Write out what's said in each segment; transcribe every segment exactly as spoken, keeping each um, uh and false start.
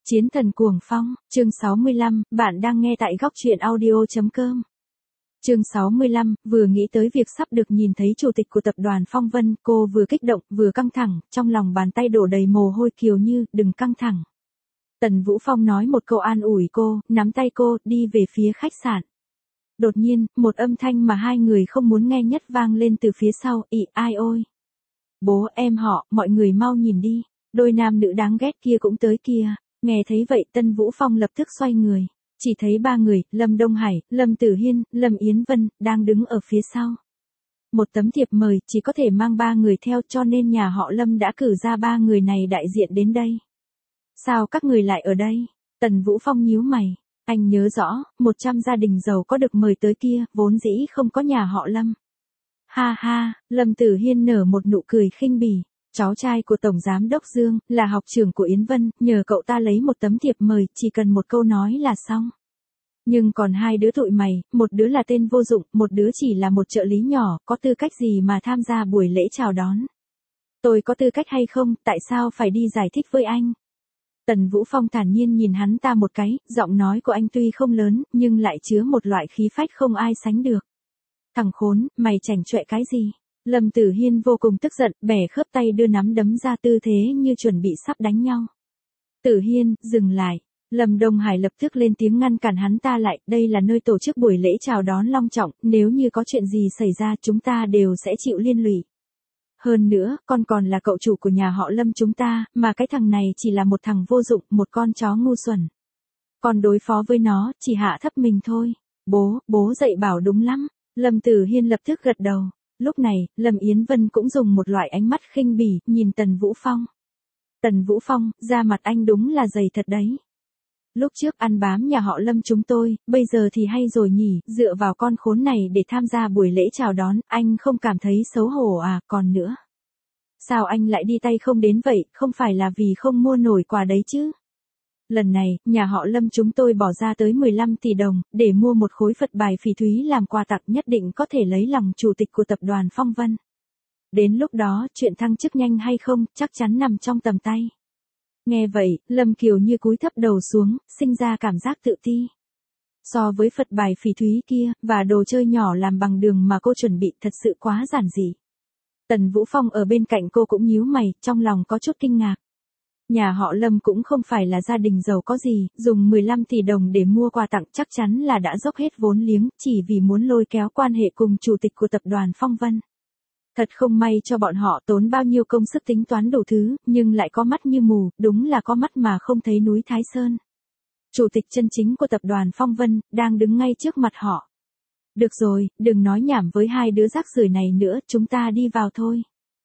Chiến thần cuồng phong, chương sáu mươi lăm, bạn đang nghe tại góc truyện audio chấm com. Chương sáu mươi lăm, vừa nghĩ tới việc sắp được nhìn thấy chủ tịch của tập đoàn Phong Vân, cô vừa kích động, vừa căng thẳng, trong lòng bàn tay đổ đầy mồ hôi. Kiều Như, đừng căng thẳng. Tần Vũ Phong nói một câu an ủi cô, nắm tay cô, đi về phía khách sạn. Đột nhiên, một âm thanh mà hai người không muốn nghe nhất vang lên từ phía sau, ị ai ôi. Bố em họ, mọi người mau nhìn đi, đôi nam nữ đáng ghét kia cũng tới kìa. Nghe thấy vậy Tân Vũ Phong lập tức xoay người, chỉ thấy ba người, Lâm Đông Hải, Lâm Tử Hiên, Lâm Yến Vân, đang đứng ở phía sau. Một tấm thiệp mời chỉ có thể mang ba người theo, cho nên nhà họ Lâm đã cử ra ba người này đại diện đến đây. Sao các người lại ở đây? Tần Vũ Phong nhíu mày, anh nhớ rõ, một trăm gia đình giàu có được mời tới kia, vốn dĩ không có nhà họ Lâm. Ha ha, Lâm Tử Hiên nở một nụ cười khinh bỉ. Cháu trai của Tổng Giám Đốc Dương, là học trưởng của Yến Vân, nhờ cậu ta lấy một tấm thiệp mời, chỉ cần một câu nói là xong. Nhưng còn hai đứa tụi mày, một đứa là tên vô dụng, một đứa chỉ là một trợ lý nhỏ, có tư cách gì mà tham gia buổi lễ chào đón? Tôi có tư cách hay không, tại sao phải đi giải thích với anh? Tần Vũ Phong thản nhiên nhìn hắn ta một cái, giọng nói của anh tuy không lớn, nhưng lại chứa một loại khí phách không ai sánh được. Thằng khốn, mày chảnh chọe cái gì? Lâm Tử Hiên vô cùng tức giận, bẻ khớp tay đưa nắm đấm ra tư thế như chuẩn bị sắp đánh nhau. Tử Hiên, dừng lại. Lâm Đông Hải lập tức lên tiếng ngăn cản hắn ta lại, đây là nơi tổ chức buổi lễ chào đón long trọng, nếu như có chuyện gì xảy ra chúng ta đều sẽ chịu liên lụy. Hơn nữa, con còn là cậu chủ của nhà họ Lâm chúng ta, mà cái thằng này chỉ là một thằng vô dụng, một con chó ngu xuẩn. Còn đối phó với nó, chỉ hạ thấp mình thôi. Bố, bố dạy bảo đúng lắm. Lâm Tử Hiên lập tức gật đầu. Lúc này, Lâm Yến Vân cũng dùng một loại ánh mắt khinh bỉ, nhìn Tần Vũ Phong. Tần Vũ Phong, da mặt anh đúng là dày thật đấy. Lúc trước ăn bám nhà họ Lâm chúng tôi, bây giờ thì hay rồi nhỉ, dựa vào con khốn này để tham gia buổi lễ chào đón, anh không cảm thấy xấu hổ à, còn nữa. Sao anh lại đi tay không đến vậy, không phải là vì không mua nổi quà đấy chứ? Lần này, nhà họ Lâm chúng tôi bỏ ra tới mười lăm tỷ đồng, để mua một khối Phật bài phỉ thúy làm quà tặng, nhất định có thể lấy lòng chủ tịch của tập đoàn Phong Vân. Đến lúc đó, chuyện thăng chức nhanh hay không, chắc chắn nằm trong tầm tay. Nghe vậy, Lâm Kiều Như cúi thấp đầu xuống, sinh ra cảm giác tự ti. So với Phật bài phỉ thúy kia, và đồ chơi nhỏ làm bằng đường mà cô chuẩn bị thật sự quá giản dị. Tần Vũ Phong ở bên cạnh cô cũng nhíu mày, trong lòng có chút kinh ngạc. Nhà họ Lâm cũng không phải là gia đình giàu có gì, dùng mười lăm tỷ đồng để mua quà tặng chắc chắn là đã dốc hết vốn liếng, chỉ vì muốn lôi kéo quan hệ cùng chủ tịch của tập đoàn Phong Vân. Thật không may cho bọn họ tốn bao nhiêu công sức tính toán đủ thứ, nhưng lại có mắt như mù, đúng là có mắt mà không thấy núi Thái Sơn. Chủ tịch chân chính của tập đoàn Phong Vân, đang đứng ngay trước mặt họ. Được rồi, đừng nói nhảm với hai đứa rác rưởi này nữa, chúng ta đi vào thôi.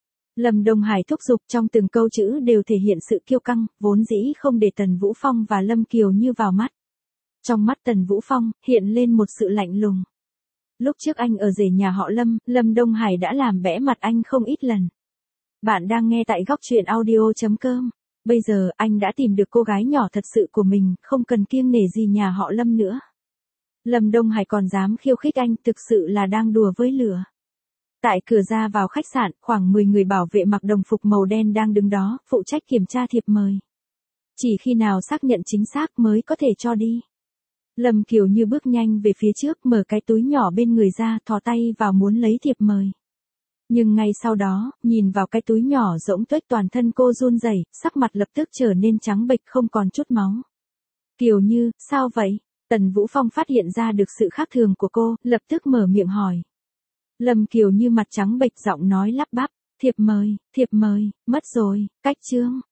Lâm Đông Hải thúc giục, trong từng câu chữ đều thể hiện sự kiêu căng, vốn dĩ không để Tần Vũ Phong và Lâm Kiều Như vào mắt. Trong mắt Tần Vũ Phong, hiện lên một sự lạnh lùng. Lúc trước anh ở rể nhà họ Lâm, Lâm Đông Hải đã làm bẽ mặt anh không ít lần. Bạn đang nghe tại góc truyện audio chấm com. Bây giờ, anh đã tìm được cô gái nhỏ thật sự của mình, không cần kiêng nể gì nhà họ Lâm nữa. Lâm Đông Hải còn dám khiêu khích anh, thực sự là đang đùa với lửa. Tại cửa ra vào khách sạn, khoảng mười người bảo vệ mặc đồng phục màu đen đang đứng đó, phụ trách kiểm tra thiệp mời. Chỉ khi nào xác nhận chính xác mới có thể cho đi. Lâm Kiều Như bước nhanh về phía trước, mở cái túi nhỏ bên người ra, thò tay vào muốn lấy thiệp mời. Nhưng ngay sau đó, nhìn vào cái túi nhỏ rỗng tuếch, toàn thân cô run rẩy, sắc mặt lập tức trở nên trắng bệch không còn chút máu. Kiều Như, sao vậy? Tần Vũ Phong phát hiện ra được sự khác thường của cô, lập tức mở miệng hỏi. Lâm Kiều Như mặt trắng bệch, giọng nói lắp bắp, thiệp mời, thiệp mời, mất rồi, cách chương.